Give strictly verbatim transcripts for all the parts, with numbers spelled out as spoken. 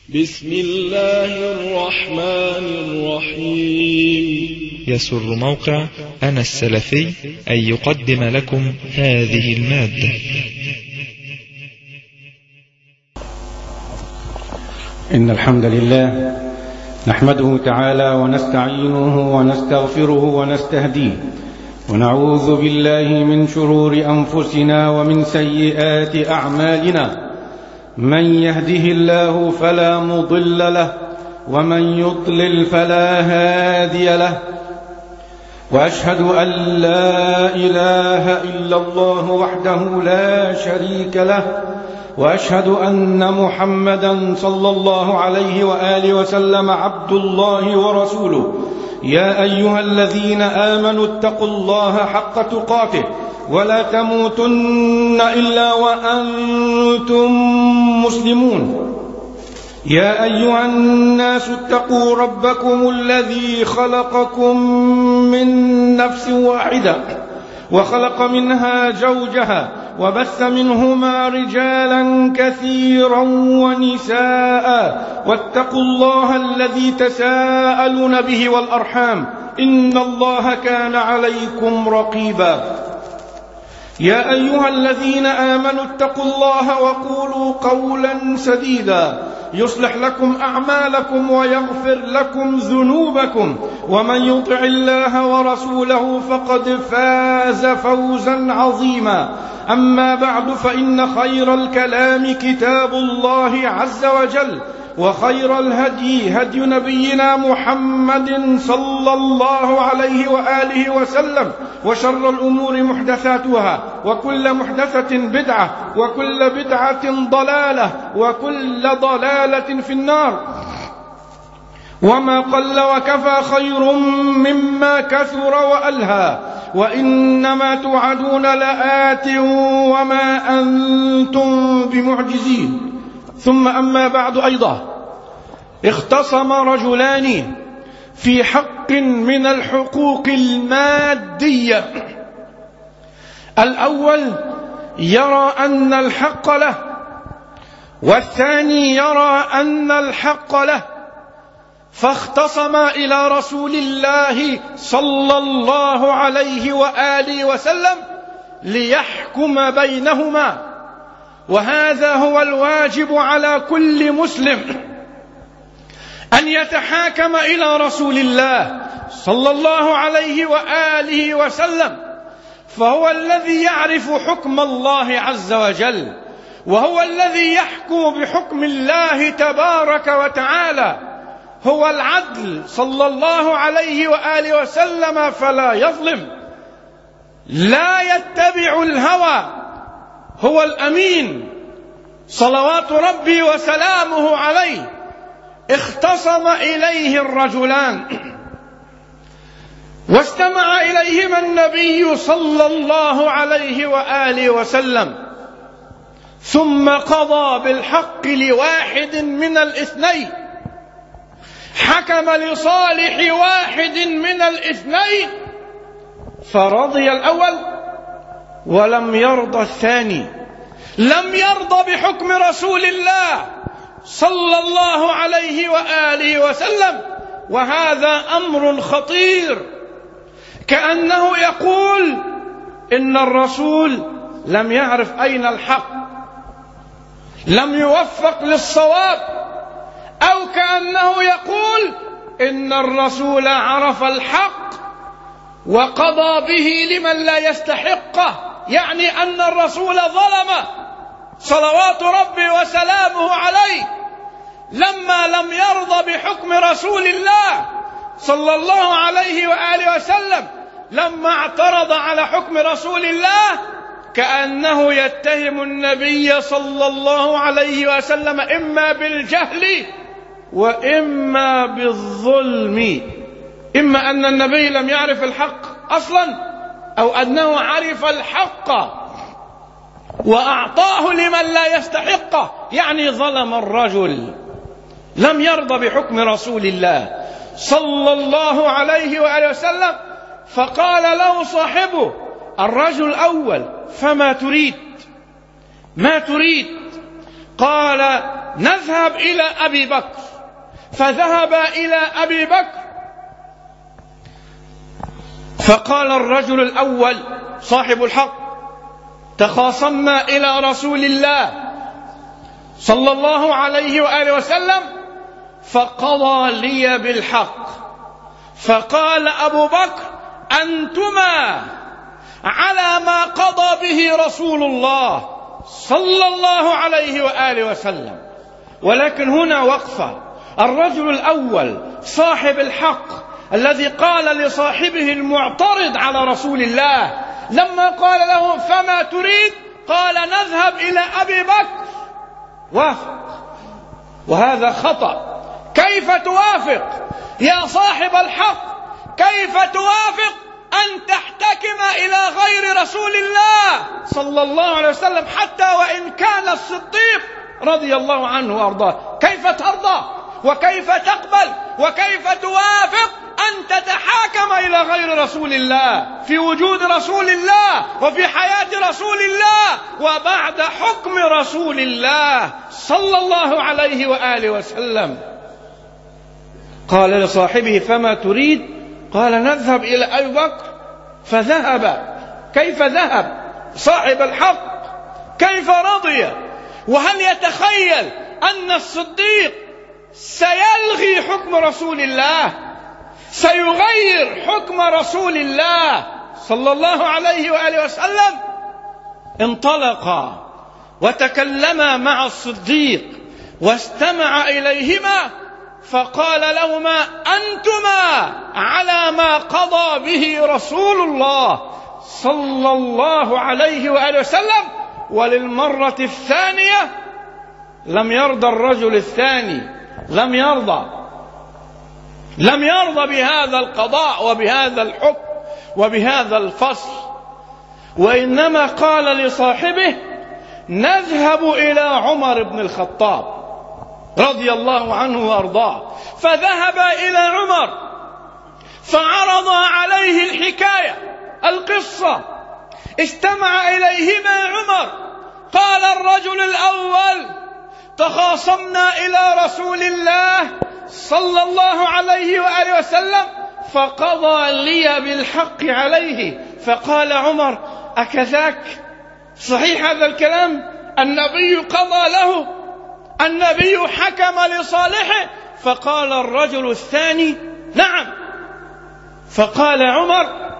بسم الله الرحمن الرحيم. يسر موقع أنا السلفي أن يقدم لكم هذه المادة. إن الحمد لله نحمده تعالى ونستعينه ونستغفره ونستهديه، ونعوذ بالله من شرور أنفسنا ومن سيئات أعمالنا. من يهده الله فلا مضل له، ومن يضلل فلا هادي له، وأشهد أن لا إله إلا الله وحده لا شريك له، وأشهد أن محمدا صلى الله عليه وآله وسلم عبد الله ورسوله. يا أيها الذين آمنوا اتقوا الله حق تقاته ولا تموتن إلا وأنتم مسلمون. يا أيها الناس اتقوا ربكم الذي خلقكم من نفس واحدة وخلق منها زوجها وبث منهما رجالا كثيرا ونساء، واتقوا الله الذي تساءلون به والأرحام إن الله كان عليكم رقيبا. يا أيها الذين آمنوا اتقوا الله وقولوا قولا سديدا يصلح لكم أعمالكم ويغفر لكم ذنوبكم، ومن يطع الله ورسوله فقد فاز فوزا عظيما. أما بعد، فإن خير الكلام كتاب الله عز وجل، وخير الهدي هدي نبينا محمد صلى الله عليه وآله وسلم، وشر الأمور محدثاتها، وكل محدثة بدعة، وكل بدعة ضلالة، وكل ضلالة في النار. وما قل وكفى خير مما كثر وألهى، وإنما توعدون لآت وما أنتم بمعجزين. ثم أما بعد، أيضا اختصم رجلان في حق من الحقوق المادية. الأول يرى أن الحق له، والثاني يرى أن الحق له، فاختصما إلى رسول الله صلى الله عليه وآله وسلم ليحكم بينهما. وهذا هو الواجب على كل مسلم، أن يتحاكم إلى رسول الله صلى الله عليه وآله وسلم، فهو الذي يعرف حكم الله عز وجل، وهو الذي يحكم بحكم الله تبارك وتعالى. هو العدل صلى الله عليه وآله وسلم، فلا يظلم، لا يتبع الهوى، هو الأمين صلوات ربي وسلامه عليه. اختصم إليه الرجلان، واستمع إليهما النبي صلى الله عليه وآله وسلم، ثم قضى بالحق لواحد من الاثنين، حكم لصالح واحد من الاثنين، فرضي الأول ولم يرضى الثاني، لم يرضى بحكم رسول الله صلى الله عليه وآله وسلم. وهذا أمر خطير، كأنه يقول إن الرسول لم يعرف أين الحق، لم يوفق للصواب، أو كأنه يقول إن الرسول عرف الحق وقضى به لمن لا يستحقه، يعني أن الرسول ظلم صلوات ربي وسلامه عليه لما لم يرضى بحكم رسول الله صلى الله عليه وآله وسلم، لما اعترض على حكم رسول الله، كأنه يتهم النبي صلى الله عليه وسلم إما بالجهل وإما بالظلم، إما أن النبي لم يعرف الحق أصلا، أو أنه عرف الحق وأعطاه لمن لا يستحقه، يعني ظلم الرجل، لم يرضى بحكم رسول الله صلى الله عليه وآله وسلم. فقال له صاحبه الرجل الأول: فما تريد؟ ما تريد؟ قال: نذهب إلى أبي بكر. فذهب إلى أبي بكر، فقال الرجل الأول صاحب الحق: تخاصمنا إلى رسول الله صلى الله عليه وآله وسلم فقضى لي بالحق. فقال أبو بكر: أنتما على ما قضى به رسول الله صلى الله عليه وآله وسلم. ولكن هنا وقفة. الرجل الأول صاحب الحق الذي قال لصاحبه المعترض على رسول الله لما قال له: فما تريد؟ قال: نذهب إلى أبي بكر. وافق، وهذا خطأ. كيف توافق يا صاحب الحق؟ كيف توافق أن تحتكم إلى غير رسول الله صلى الله عليه وسلم حتى وإن كان الصديق رضي الله عنه وأرضاه؟ كيف ترضى وكيف تقبل وكيف توافق أن تتحاكم إلى غير رسول الله في وجود رسول الله وفي حياة رسول الله وبعد حكم رسول الله صلى الله عليه وآله وسلم؟ قال لصاحبه: فما تريد؟ قال: نذهب إلى أبي بكر. فذهب. كيف ذهب صاحب الحق؟ كيف رضي؟ وهل يتخيل أن الصديق سيلغي حكم رسول الله، سيغير حكم رسول الله صلى الله عليه وآله وسلم؟ انطلقا وتكلما مع الصديق واستمع إليهما، فقال لهما: أنتما على ما قضى به رسول الله صلى الله عليه وآله وسلم. وللمرة الثانية لم يرضى الرجل الثاني، لم يرضى لم يرضى بهذا القضاء وبهذا الحكم وبهذا الفصل، وإنما قال لصاحبه: نذهب إلى عمر بن الخطاب رضي الله عنه وأرضاه. فذهب إلى عمر فعرض عليه الحكاية، القصة. استمع إليهما عمر. قال الرجل الأول: تخاصمنا إلى رسول الله صلى الله عليه وآله وسلم فقضى لي بالحق عليه. فقال عمر: أكذاك؟ صحيح هذا الكلام؟ النبي قضى له، النبي حكم لصالحه. فقال الرجل الثاني: نعم. فقال عمر: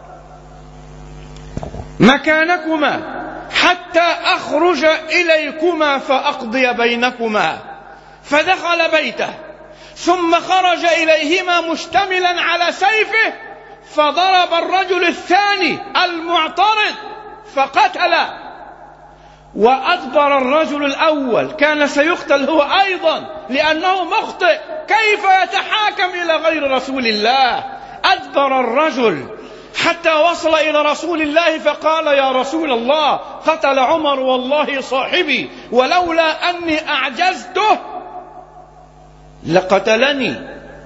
مكانكما حتى أخرج إليكما فأقضي بينكما. فدخل بيته ثم خرج إليهما مشتملا على سيفه، فضرب الرجل الثاني المعترض فقتله، وأدبر الرجل الأول. كان سيقتل هو أيضا لأنه مخطئ. كيف يتحاكم إلى غير رسول الله؟ أدبر الرجل حتى وصل إلى رسول الله فقال: يا رسول الله، قتل عمر والله صاحبي، ولولا أني أعجزته لقتلني.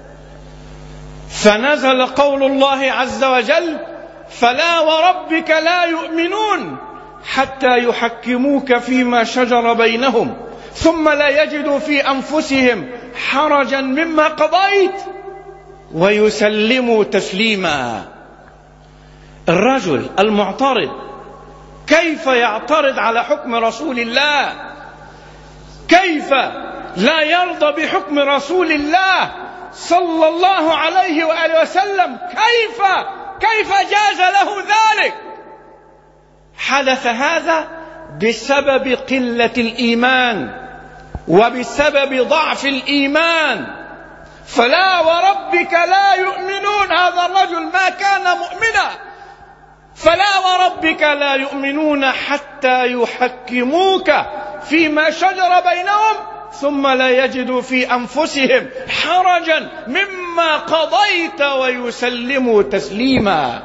فنزل قول الله عز وجل: فلا وربك لا يؤمنون حتى يحكموك فيما شجر بينهم ثم لا يجدوا في أنفسهم حرجا مما قضيت ويسلموا تسليما. الرجل المعترض كيف يعترض على حكم رسول الله؟ كيف لا يرضى بحكم رسول الله صلى الله عليه وآله وسلم؟ كيف كيف جاز له ذلك؟ حدث هذا بسبب قلة الإيمان وبسبب ضعف الإيمان. فلا وربك لا يؤمنون، هذا الرجل ما كان مؤمنا. فلا وربك لا يؤمنون حتى يحكموك فيما شجر بينهم ثم لا يجدوا في أنفسهم حرجا مما قضيت ويسلموا تسليما.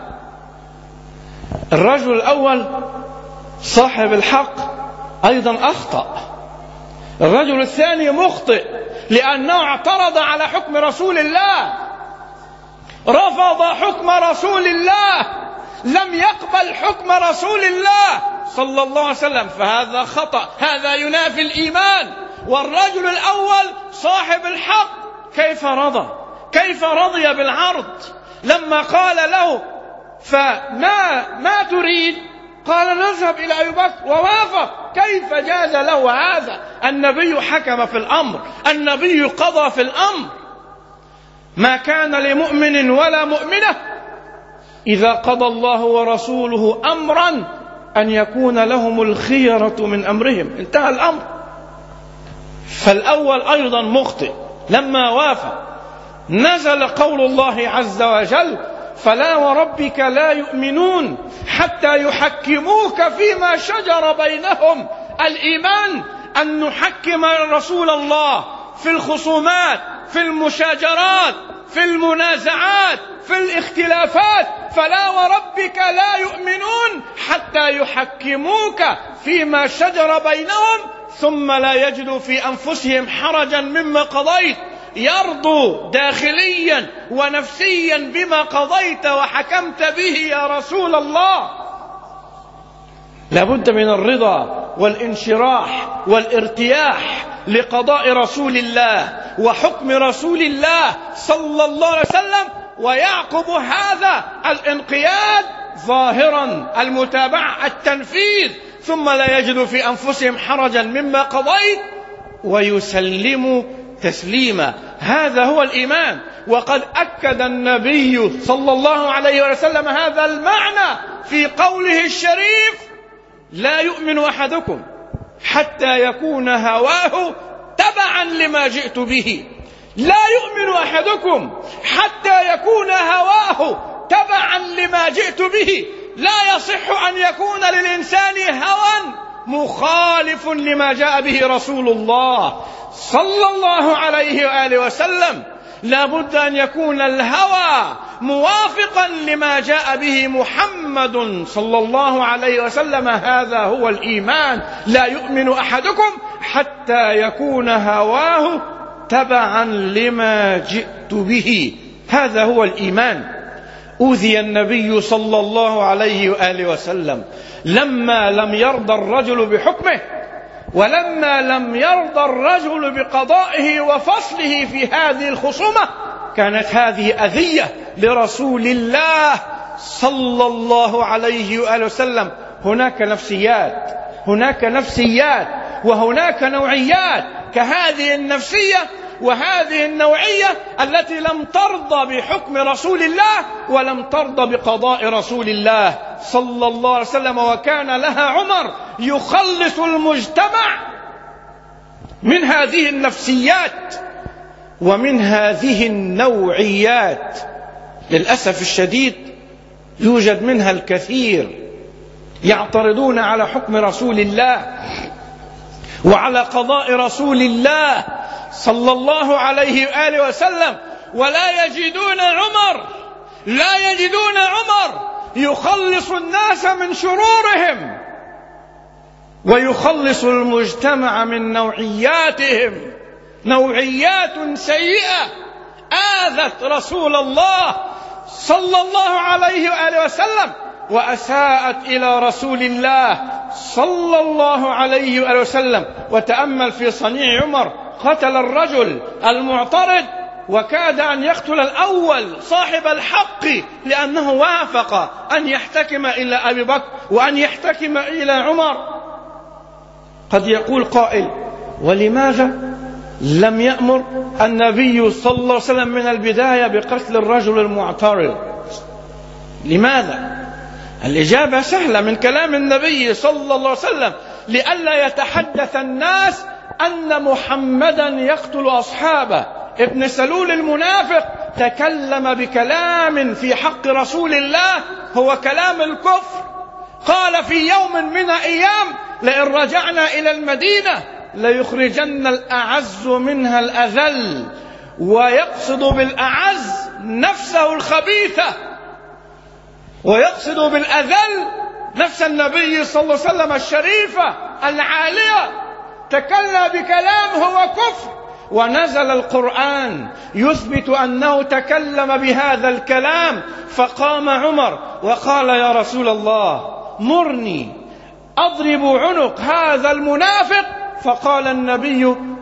الرجل الأول صاحب الحق أيضا أخطأ. الرجل الثاني مخطئ لأنه اعترض على حكم رسول الله، رفض حكم رسول الله، لم يقبل حكم رسول الله صلى الله عليه وسلم. فهذا خطأ، هذا ينافي الإيمان والرجل الأول صاحب الحق كيف رضى؟ كيف رضي بالعرض؟ لما قال له فما ما تريد؟ قال نذهب إلى أبي بكر، ووافق. كيف جاز له هذا؟ النبي حكم في الأمر، النبي قضى في الأمر. ما كان لمؤمن ولا مؤمنة إذا قضى الله ورسوله أمرا أن يكون لهم الخيرة من أمرهم، انتهى الأمر. فالأول أيضا مخطئ لما وافق. نزل قول الله عز وجل: فلا وربك لا يؤمنون حتى يحكموك فيما شجر بينهم. الإيمان أن نحكم رسول الله في الخصومات، في المشاجرات، في المنازعات، في الاختلافات. فلا وربك لا يؤمنون حتى يحكموك فيما شجر بينهم ثم لا يجدوا في أنفسهم حرجا مما قضيت، يرضوا داخليا ونفسيا بما قضيت وحكمت به يا رسول الله. لابد من الرضا والانشراح والارتياح لقضاء رسول الله وحكم رسول الله صلى الله عليه وسلم، ويعقب هذا الانقياد ظاهرا، المتابعة، التنفيذ، ثم لا يجد في أنفسهم حرجا مما قضيت ويسلموا تسليما. هذا هو الإيمان. وقد أكد النبي صلى الله عليه وسلم هذا المعنى في قوله الشريف: لا يؤمن أحدكم حتى يكون هواه تبعا لما جئت به. لا يؤمن أحدكم حتى يكون هواه تبعا لما جئت به. لا يصح أن يكون للإنسان هوى مخالف لما جاء به رسول الله صلى الله عليه وآله وسلم. لا بد أن يكون الهوى موافقا لما جاء به محمد صلى الله عليه وسلم. هذا هو الإيمان. لا يؤمن أحدكم حتى يكون هواه تبعا لما جئت به. هذا هو الإيمان. أوذي النبي صلى الله عليه وآله وسلم لما لم يرضى الرجل بحكمه، ولما لم يرضى الرجل بقضائه وفصله في هذه الخصومة. كانت هذه أذية لرسول الله صلى الله عليه وآله وسلم. هناك نفسيات، هناك نفسيات وهناك نوعيات، كهذه النفسية وهذه النوعية التي لم ترضى بحكم رسول الله ولم ترضى بقضاء رسول الله صلى الله عليه وسلم. وكان لها عمر يخلص المجتمع من هذه النفسيات ومن هذه النوعيات. للأسف الشديد يوجد منها الكثير يعترضون على حكم رسول الله وعلى قضاء رسول الله صلى الله عليه وآله وسلم، ولا يجدون عمر لا يجدون عمر يخلص الناس من شرورهم ويخلص المجتمع من نوعياتهم. نوعيات سيئة آذت رسول الله صلى الله عليه وآله وسلم وأساءت إلى رسول الله صلى الله عليه وآله وسلم. وتأمل في صنيع عمر. قتل الرجل المعترض وكاد أن يقتل الأول صاحب الحق لأنه وافق أن يحتكم إلى أبي بكر وأن يحتكم إلى عمر. قد يقول قائل: ولماذا لم يأمر النبي صلى الله عليه وسلم من البداية بقتل الرجل المعترض؟ لماذا؟ الإجابة سهلة من كلام النبي صلى الله عليه وسلم: لئلا يتحدث الناس أن محمدا يقتل أصحابه. ابن سلول المنافق تكلم بكلام في حق رسول الله هو كلام الكفر. قال في يوم من الأيام: لئن رجعنا إلى المدينة ليخرجن الأعز منها الأذل. ويقصد بالأعز نفسه الخبيثة، ويقصد بالأذل نفس النبي صلى الله عليه وسلم الشريفة العالية. تكلم بكلام هو كفر، ونزل القرآن يثبت أنه تكلم بهذا الكلام. فقام عمر وقال: يا رسول الله مرني أضرب عنق هذا المنافق. فقال النبي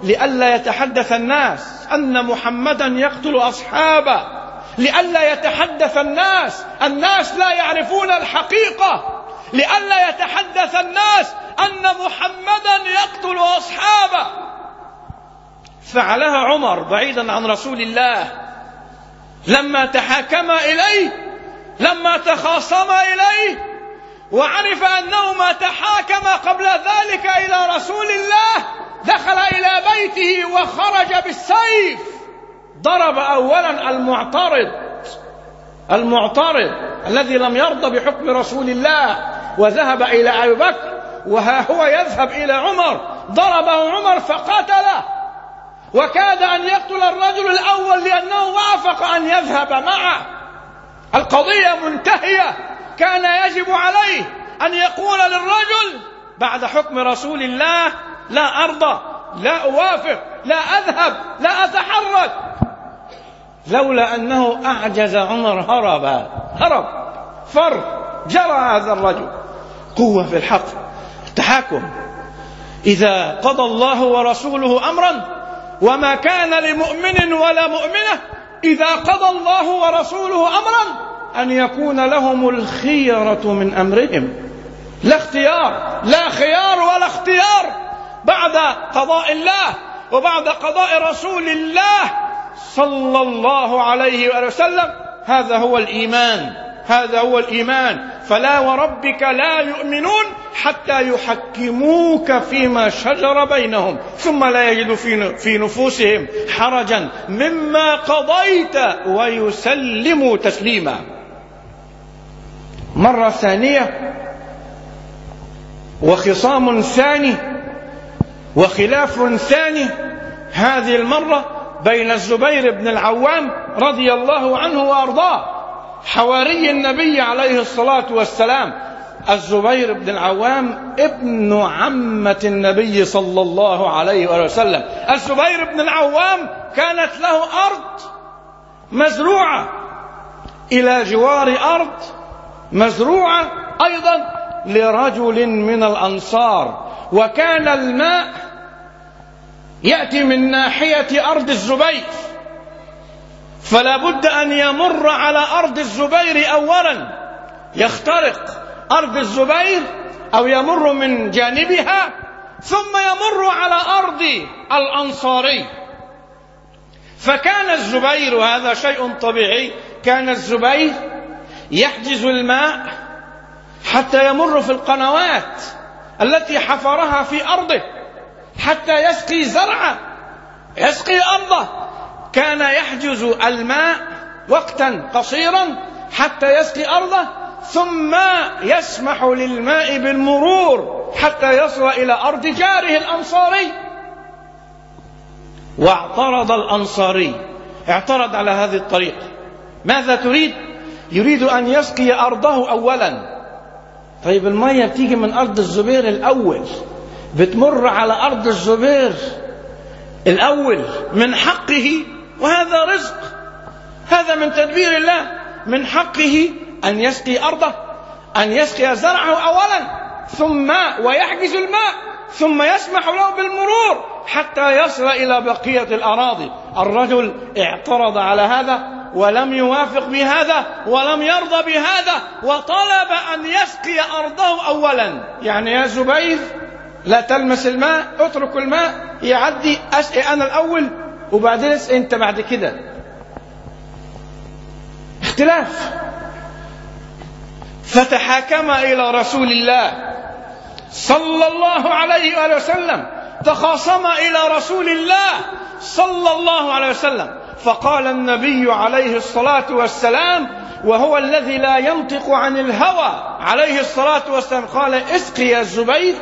لئلا يتحدث الناس أن محمدا يقتل أصحابه، لئلا يتحدث الناس، الناس لا يعرفون الحقيقة، لئلا يتحدث الناس أن محمدا يقتل أصحابه. فعلها عمر بعيدا عن رسول الله لما تحاكم إليه، لما تخاصم إليه، وعرف أنه ما تحاكم قبل ذلك إلى رسول الله، دخل إلى بيته وخرج بالسيف، ضرب أولا المعترض المعترض الذي لم يرضى بحكم رسول الله وذهب إلى أبي بكر، وها هو يذهب إلى عمر، ضربه عمر فقتله، وكاد أن يقتل الرجل الأول لأنه وافق أن يذهب معه. القضية منتهية، كان يجب عليه أن يقول للرجل بعد حكم رسول الله لا أرضى، لا أوافق، لا أذهب، لا أتحرك. لولا أنه أعجز عمر هرب هرب فر جرى هذا الرجل. قوة في الحق، التحاكم. إذا قضى الله ورسوله أمرا، وما كان لمؤمن ولا مؤمنة إذا قضى الله ورسوله أمرا أن يكون لهم الخيرة من أمرهم. لا اختيار، لا خيار ولا اختيار بعد قضاء الله وبعد قضاء رسول الله صلى الله عليه وسلم. هذا هو الإيمان، هذا هو الإيمان. فلا وربك لا يؤمنون حتى يحكموك فيما شجر بينهم ثم لا يجدوا في نفوسهم حرجا مما قضيت ويسلموا تسليما. مرة ثانية وخصام ثاني وخلاف ثاني، هذه المرة بين الزبير بن العوام رضي الله عنه وأرضاه حواري النبي عليه الصلاة والسلام. الزبير بن العوام ابن عمة النبي صلى الله عليه وسلم. الزبير بن العوام كانت له أرض مزروعة إلى جوار أرض مزروعة أيضا لرجل من الأنصار، وكان الماء يأتي من ناحية أرض الزبير، فلا بد أن يمر على أرض الزبير أولا، يخترق أرض الزبير أو يمر من جانبها ثم يمر على أرض الأنصاري. فكان الزبير، وهذا شيء طبيعي، كان الزبير يحجز الماء حتى يمر في القنوات التي حفرها في أرضه حتى يسقي زرعه، يسقي أرضه. كان يحجز الماء وقتا قصيرا حتى يسقي أرضه، ثم يسمح للماء بالمرور حتى يصل إلى أرض جاره الأنصاري. واعترض الأنصاري، اعترض على هذه الطريقة. ماذا تريد؟ يريد أن يسقي أرضه أولا. طيب المية بتيجي من أرض الزبير الأول، بتمر على أرض الزبير الأول، من حقه، وهذا رزق، هذا من تدبير الله، من حقه أن يسقي أرضه، أن يسقي زرعه أولا، ثم ويحجز الماء، ثم يسمح له بالمرور حتى يصل إلى بقية الأراضي. الرجل اعترض على هذا ولم يوافق بهذا ولم يرضى بهذا، وطلب أن يسقي أرضه أولا. يعني يا زبير لا تلمس الماء، اترك الماء يعدي، أسقي أنا الأول وبعدين اسقي أنت بعد كده. اختلاف. فتحاكم إلى رسول الله صلى الله عليه وآله وسلم، تخاصم إلى رسول الله صلى الله عليه وسلم. فقال النبي عليه الصلاة والسلام، وهو الذي لا ينطق عن الهوى عليه الصلاة والسلام، قال: اسقي يا الزبير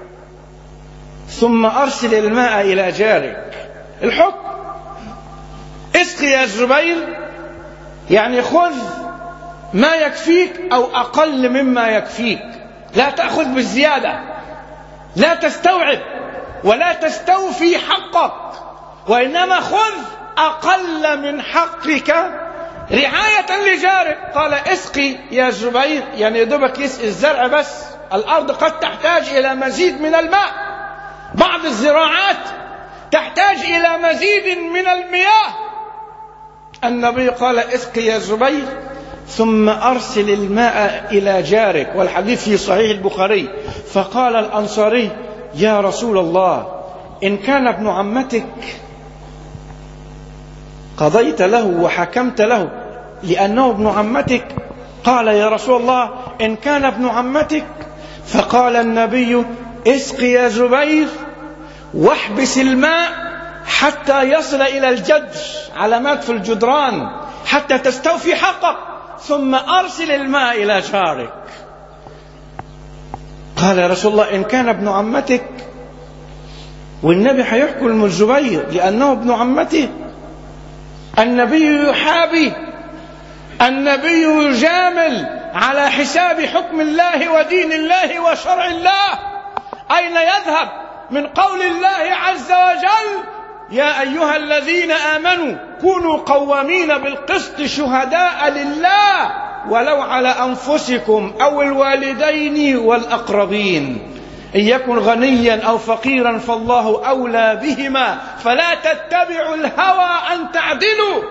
ثم أرسل الماء إلى جارك. الحكم اسقي يا الزبير، يعني خذ ما يكفيك أو أقل مما يكفيك، لا تأخذ بالزيادة، لا تستوعب ولا تستوفي حقك، وإنما خذ أقل من حقك رعاية لجارك. قال: اسقي يا زبير، يعني يدوبك يسقي الزرع بس، الأرض قد تحتاج إلى مزيد من الماء. بعض الزراعات تحتاج إلى مزيد من المياه. النبي قال اسق يا زبير ثم أرسل الماء إلى جارك، والحديث في صحيح البخاري. فقال الأنصاري يا رسول الله إن كان ابن عمتك قضيت له وحكمت له لأنه ابن عمتك. قال يا رسول الله إن كان ابن عمتك. فقال النبي اسق يا زبير واحبس الماء حتى يصل إلى الجدر، علامات في الجدران، حتى تستوفي حقك، ثم أرسل الماء إلى جارك. قال يا رسول الله إن كان ابن عمتك، والنبي حيحكم الزبير لأنه ابن عمته. النبي يحابي، النبي يجامل على حساب حكم الله ودين الله وشرع الله. أين يذهب من قول الله عز وجل يا أيها الذين آمنوا كونوا قوامين بالقسط شهداء لله ولو على أنفسكم أو الوالدين والأقربين إن يكن غنيا أو فقيرا فالله أولى بهما فلا تتبعوا الهوى أن تعدلوا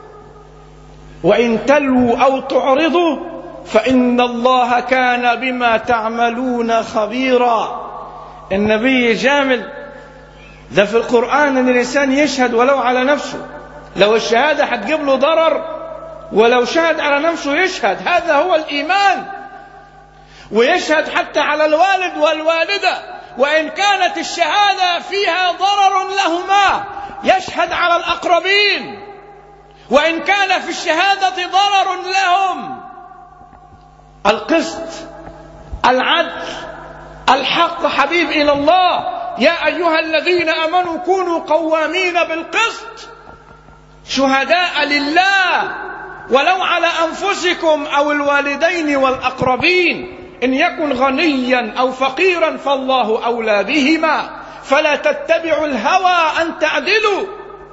وإن تلووا أو تعرضوا فإن الله كان بما تعملون خبيرا. النبي جامل ده في القرآن أن الإنسان يشهد ولو على نفسه، لو الشهادة هتجيب له ضرر ولو شهد على نفسه يشهد، هذا هو الإيمان. ويشهد حتى على الوالد والوالدة وإن كانت الشهادة فيها ضرر لهما، يشهد على الأقربين وإن كان في الشهادة ضرر لهم. القسط، العدل، الحق حبيب إلى الله. يا أيها الذين آمنوا كونوا قوامين بالقسط شهداء لله ولو على أنفسكم أو الوالدين والأقربين إن يكن غنيا أو فقيرا فالله أولى بهما فلا تتبعوا الهوى أن تعدلوا،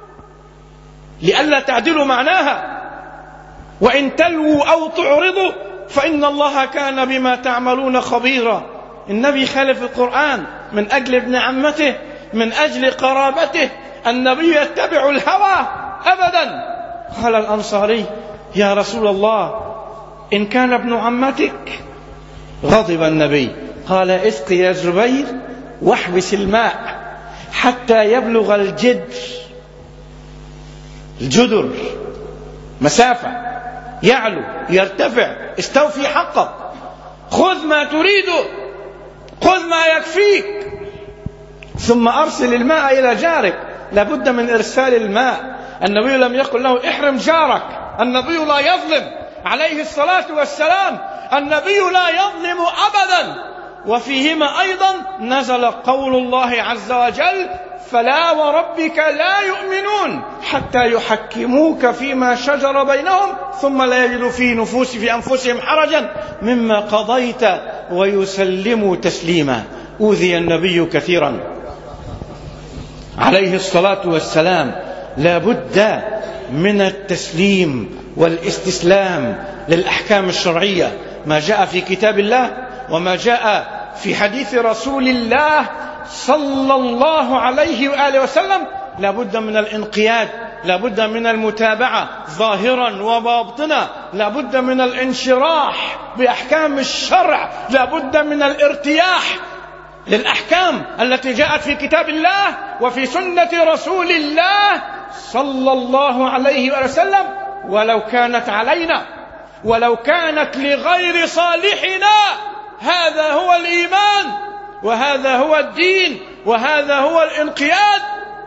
لئلا تعدلوا معناها وإن تلووا أو تعرضوا فإن الله كان بما تعملون خبيرا. النبي خالف القرآن من أجل ابن عمته، من أجل قرابته. النبي يتبع الهوى أبدا. قال الأنصاري يا رسول الله إن كان ابن عمتك. غضب النبي قال اسق يا زبير واحبس الماء حتى يبلغ الجدر. الجدر مسافة، يعلو يرتفع، استوفي حقك، خذ ما تريده، خذ ما يكفيك، ثم أرسل الماء إلى جارك. لابد من إرسال الماء. النبي لم يقل له احرم جارك، النبي لا يظلم عليه الصلاة والسلام، النبي لا يظلم أبدا. وفيهما أيضا نزل قول الله عز وجل فلا وربك لا يؤمنون حتى يحكموك فيما شجر بينهم ثم لا يجدوا في نفوس في أنفسهم حرجا مما قضيت ويسلموا تسليما. أوذي النبي كثيرا عليه الصلاة والسلام. لا بد من التسليم والاستسلام للأحكام الشرعية، ما جاء في كتاب الله وما جاء في حديث رسول الله صلى الله عليه وآله وسلم. لا بد من الانقياد، لا بد من المتابعة ظاهرا وباطنا، لا بد من الانشراح بأحكام الشرع، لا بد من الارتياح للأحكام التي جاءت في كتاب الله وفي سنة رسول الله صلى الله عليه وآله وسلم. ولو كانت علينا، ولو كانت لغير صالحنا. هذا هو الإيمان وهذا هو الدين وهذا هو الانقياد.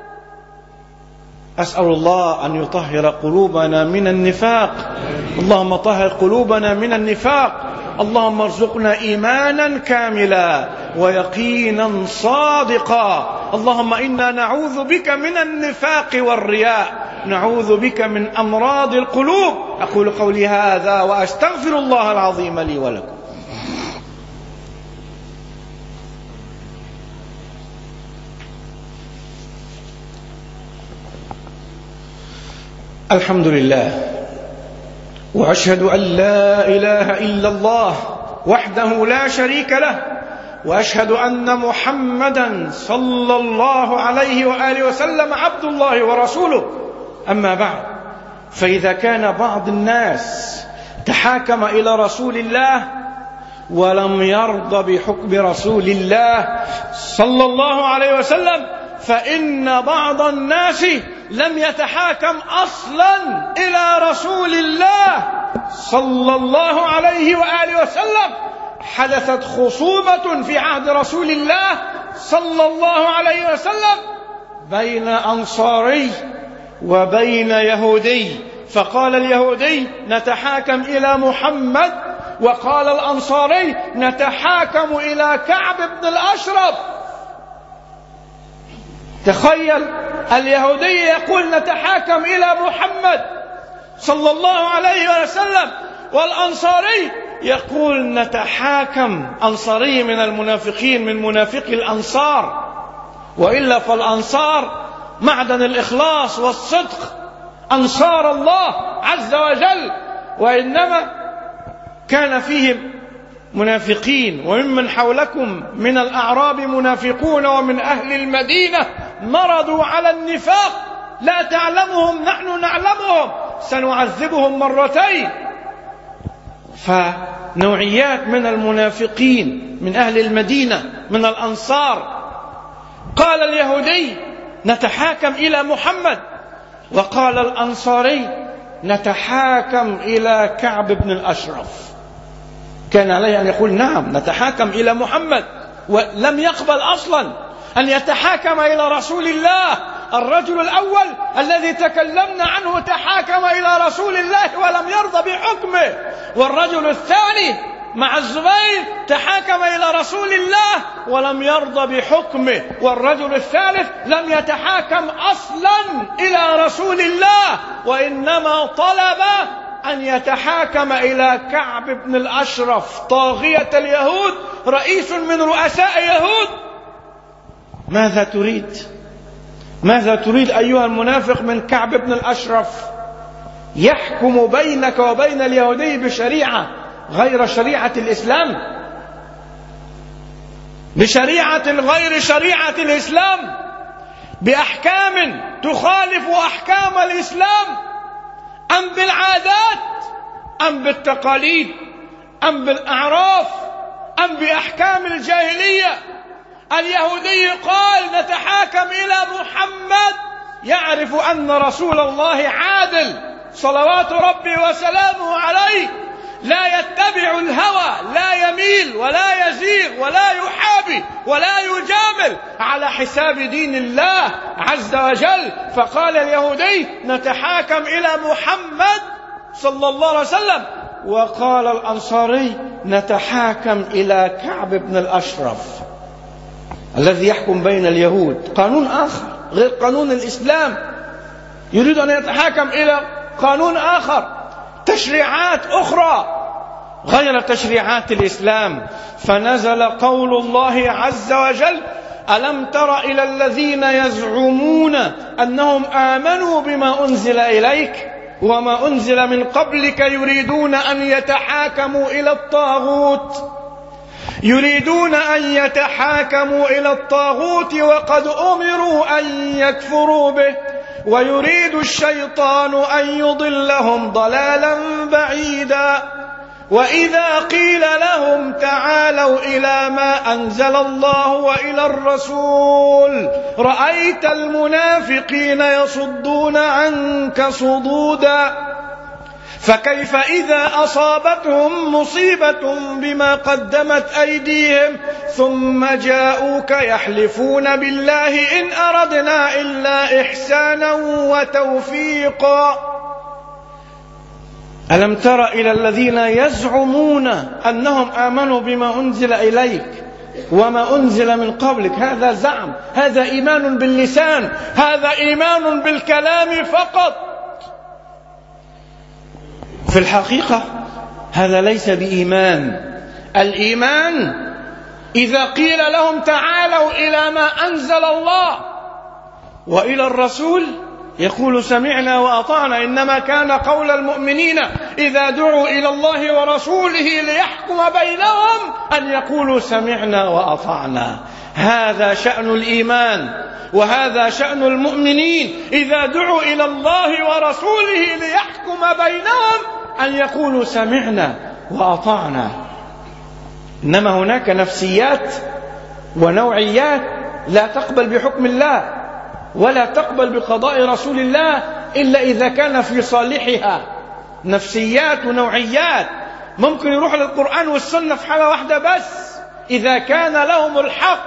أسأل الله أن يطهر قلوبنا من النفاق. اللهم طهر قلوبنا من النفاق. اللهم ارزقنا إيمانا كاملا ويقينا صادقا. اللهم إنا نعوذ بك من النفاق والرياء، نعوذ بك من أمراض القلوب. أقول قولي هذا وأستغفر الله العظيم لي ولكم. الحمد لله وأشهد أن لا إله إلا الله وحده لا شريك له وأشهد أن محمدا صلى الله عليه وآله وسلم عبد الله ورسوله. أما بعد، فإذا كان بعض الناس تحاكم إلى رسول الله ولم يرضى بحكم رسول الله صلى الله عليه وسلم، فإن بعض الناس لم يتحاكم أصلا إلى رسول الله صلى الله عليه وآله وسلم. حدثت خصومة في عهد رسول الله صلى الله عليه وسلم بين أنصاري وبين يهودي، فقال اليهودي نتحاكم إلى محمد، وقال الأنصاري نتحاكم إلى كعب بن الأشرف. تخيل، اليهودي يقول نتحاكم إلى محمد صلى الله عليه وسلم، والأنصاري يقول نتحاكم، أنصاري من المنافقين، من منافقي الأنصار، وإلا فالأنصار معدن الإخلاص والصدق، أنصار الله عز وجل، وإنما كان فيهم منافقين. وممن حولكم من الأعراب منافقون ومن أهل المدينة مرضوا على النفاق لا تعلمهم نحن نعلمهم سنعذبهم مرتين. فنوعيات من المنافقين من أهل المدينة من الأنصار. قال اليهودي نتحاكم إلى محمد، وقال الأنصاري نتحاكم إلى كعب بن الأشرف. كان عليه أن يقول نعم نتحاكم إلى محمد، ولم يقبل أصلا أن يتحاكم إلى رسول الله. الرجل الأول الذي تكلمنا عنه تحاكم إلى رسول الله ولم يرضى بحكمه، والرجل الثاني مع الزبير تحاكم إلى رسول الله ولم يرضى بحكمه، والرجل الثالث لم يتحاكم أصلا إلى رسول الله، وإنما طلب أن يتحاكم إلى كعب بن الأشرف طاغية اليهود، رئيس من رؤساء يهود. ماذا تريد؟ ماذا تريد أيها المنافق من كعب بن الأشرف؟ يحكم بينك وبين اليهودي بشريعة غير شريعة الإسلام، بشريعة غير شريعة الإسلام، بأحكام تخالف أحكام الإسلام، أم بالعادات أم بالتقاليد أم بالأعراف أم بأحكام الجاهلية. اليهودي قال نتحاكم إلى محمد، يعرف أن رسول الله عادل صلوات ربي وسلامه عليه، لا يتبع الهوى، لا يميل ولا يزيغ ولا يحابي ولا يجامل على حساب دين الله عز وجل. فقال اليهودي نتحاكم إلى محمد صلى الله عليه وسلم، وقال الأنصاري نتحاكم إلى كعب بن الأشرف الذي يحكم بين اليهود. قانون آخر غير قانون الإسلام، يريد أن يتحاكم إلى قانون آخر، تشريعات أخرى غير تشريعات الإسلام. فنزل قول الله عز وجل ألم تر إلى الذين يزعمون أنهم آمنوا بما أنزل إليك وما أنزل من قبلك يريدون أن يتحاكموا إلى الطاغوت يريدون أن يتحاكموا إلى الطاغوت وقد أمروا أن يكفروا به ويريد الشيطان أن يضلهم ضلالا بعيدا. وإذا قيل لهم تعالوا إلى ما أنزل الله وإلى الرسول رأيت المنافقين يصدون عنك صدودا. فكيف إذا أصابتهم مصيبة بما قدمت أيديهم ثم جاءوك يحلفون بالله إن أردنا إلا إحسانا وتوفيقا. ألم تر إلى الذين يزعمون أنهم آمنوا بما أنزل إليك وما أنزل من قبلك؟ هذا زعم، هذا إيمان باللسان، هذا إيمان بالكلام فقط. في الحقيقة هذا ليس بإيمان. الإيمان إذا قيل لهم تعالوا إلى ما أنزل الله وإلى الرسول يقول سمعنا وأطعنا، إنما كان قول المؤمنين إذا دعوا إلى الله ورسوله ليحكم بينهم أن يقولوا سمعنا وأطعنا. هذا شأن الإيمان وهذا شأن المؤمنين، إذا دعوا إلى الله ورسوله ليحكم بينهم أن يقولوا سمعنا وأطعنا. إنما هناك نفسيات ونوعيات لا تقبل بحكم الله ولا تقبل بقضاء رسول الله إلا إذا كان في صالحها. نفسيات ونوعيات ممكن يروح للقرآن والسنة في حالة واحدة بس، إذا كان لهم الحق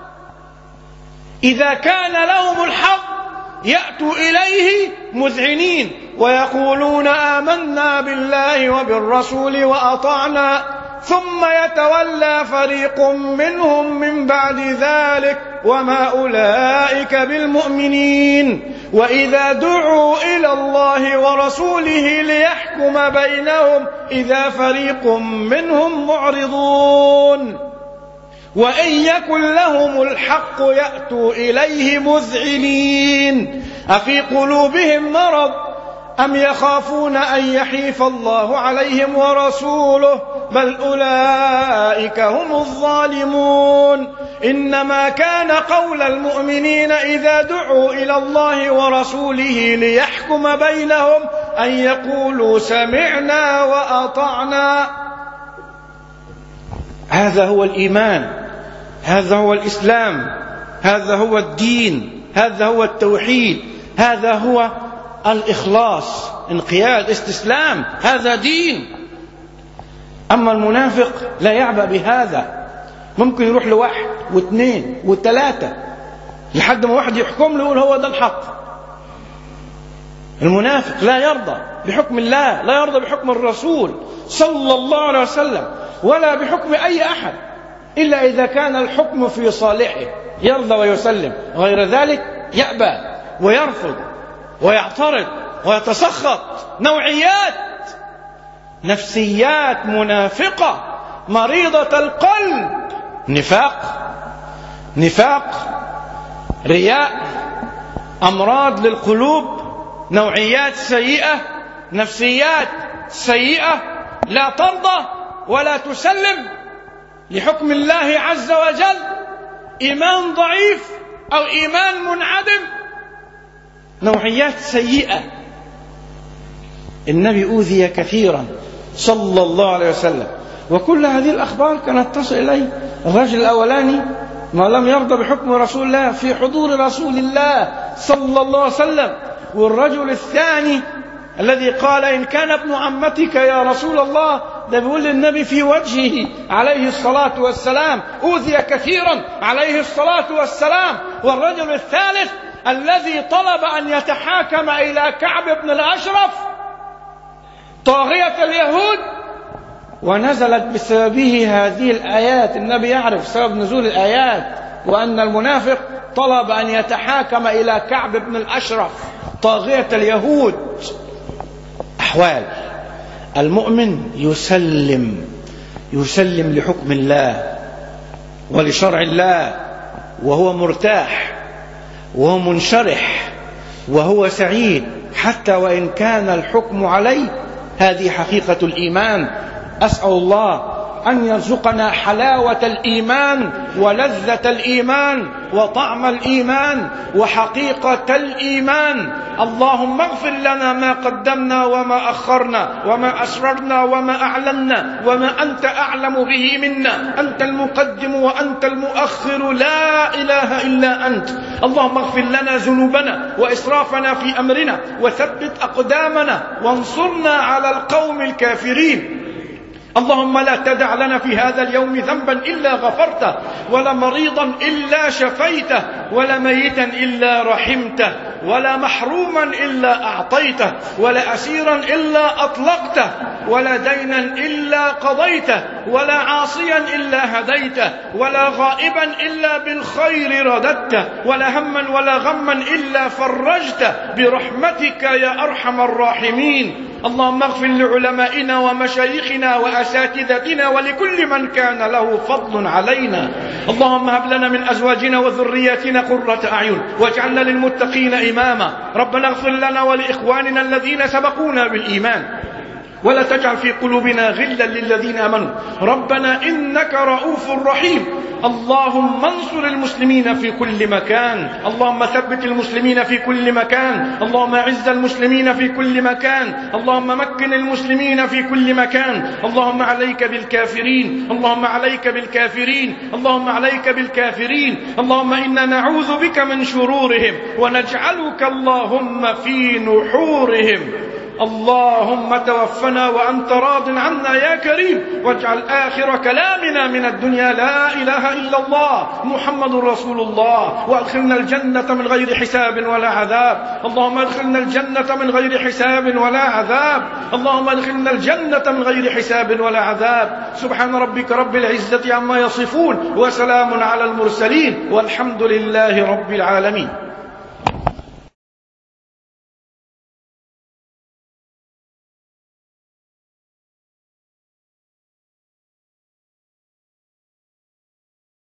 إذا كان لهم الحق يأتوا إليه مذعنين ويقولون آمنا بالله وبالرسول وأطعنا، ثم يتولى فريق منهم من بعد ذلك وما أولئك بالمؤمنين، وإذا دعوا إلى الله ورسوله ليحكم بينهم إذا فريق منهم معرضون، وإن يكن لهم الحق يأتوا إليه مذعنين، أفي قلوبهم مرض أم يخافون أن يحيف الله عليهم ورسوله بل أولئك هم الظالمون. إنما كان قول المؤمنين إذا دعوا إلى الله ورسوله ليحكم بينهم أن يقولوا سمعنا وأطعنا. هذا هو الإيمان، هذا هو الإسلام، هذا هو الدين، هذا هو التوحيد، هذا هو الإخلاص، انقياد، استسلام، هذا دين. أما المنافق لا يعبأ بهذا، ممكن يروح لواحد واثنين وثلاثة لحد ما واحد يحكم له يقول هو ده الحق. المنافق لا يرضى بحكم الله، لا يرضى بحكم الرسول صلى الله عليه وسلم، ولا بحكم أي أحد إلا إذا كان الحكم في صالحه يرضى ويسلم، غير ذلك يأبى ويرفض ويعترض ويتسخط. نوعيات، نفسيات منافقة مريضة القلب، نفاق نفاق رياء، أمراض للقلوب، نوعيات سيئة، نفسيات سيئة لا ترضى ولا تسلم لحكم الله عز وجل، إيمان ضعيف أو إيمان منعدم، نوعيات سيئة. النبي أوذي كثيرا صلى الله عليه وسلم، وكل هذه الأخبار كانت تصل إليه. الرجل الأولاني ما لم يرضى بحكم رسول الله في حضور رسول الله صلى الله عليه وسلم، والرجل الثاني الذي قال إن كان ابن عمتك يا رسول الله، ده بيقول للنبي في وجهه عليه الصلاة والسلام، أوذي كثيرا عليه الصلاة والسلام. والرجل الثالث الذي طلب أن يتحاكم إلى كعب بن الأشرف طاغية اليهود، ونزلت بسببه هذه الآيات. النبي يعرف سبب نزول الآيات، وأن المنافق طلب أن يتحاكم إلى كعب بن الأشرف طاغية اليهود. أحوال المؤمن يسلم يسلم لحكم الله ولشرع الله، وهو مرتاح وهو منشرح وهو سعيد حتى وإن كان الحكم عليه. هذه حقيقة الإيمان. أسأل الله أن يرزقنا حلاوة الإيمان ولذة الإيمان وطعم الإيمان وحقيقة الإيمان. اللهم اغفر لنا ما قدمنا وما أخرنا وما أسررنا وما أعلنا وما أنت أعلم به منا، أنت المقدم وأنت المؤخر، لا إله إلا أنت. اللهم اغفر لنا ذنوبنا وإسرافنا في أمرنا وثبت أقدامنا وانصرنا على القوم الكافرين. اللهم لا تدع لنا في هذا اليوم ذنبا إلا غفرته، ولا مريضا إلا شفيته، ولا ميتا إلا رحمته، ولا محروما إلا أعطيته، ولا أسيرا إلا أطلقته، ولا دينا إلا قضيته، ولا عاصيا إلا هديته، ولا غائبا إلا بالخير رددته، ولا هما ولا غما إلا فرجته برحمتك يا أرحم الراحمين. اللهم اغفر لعلمائنا ومشايخنا وأساتذتنا ولكل من كان له فضل علينا. اللهم هب لنا من أزواجنا وذرياتنا قرة أعين واجعلنا للمتقين إماما. ربنا اغفر لنا ولإخواننا الذين سبقونا بالإيمان ولا تجعل في قلوبنا غلا للذين آمنوا ربنا إنك رؤوف رحيم. اللهم انصر المسلمين في كل مكان، اللهم ثبت المسلمين في كل مكان، اللهم اعز المسلمين في كل مكان، اللهم مكن المسلمين في كل مكان. اللهم عليك بالكافرين، اللهم عليك بالكافرين، اللهم عليك بالكافرين. اللهم إنا نعوذ بك من شرورهم ونجعلك اللهم في نحورهم. اللهم توفنا وأنت راض عنا يا كريم، واجعل آخر كلامنا من الدنيا لا إله إلا الله محمد رسول الله، وأدخلنا الجنة من غير حساب ولا عذاب. اللهم ادخلنا الجنة من غير حساب ولا عذاب، اللهم ادخلنا الجنة من غير حساب ولا عذاب. سبحان ربك رب العزة عما يصفون وسلام على المرسلين والحمد لله رب العالمين.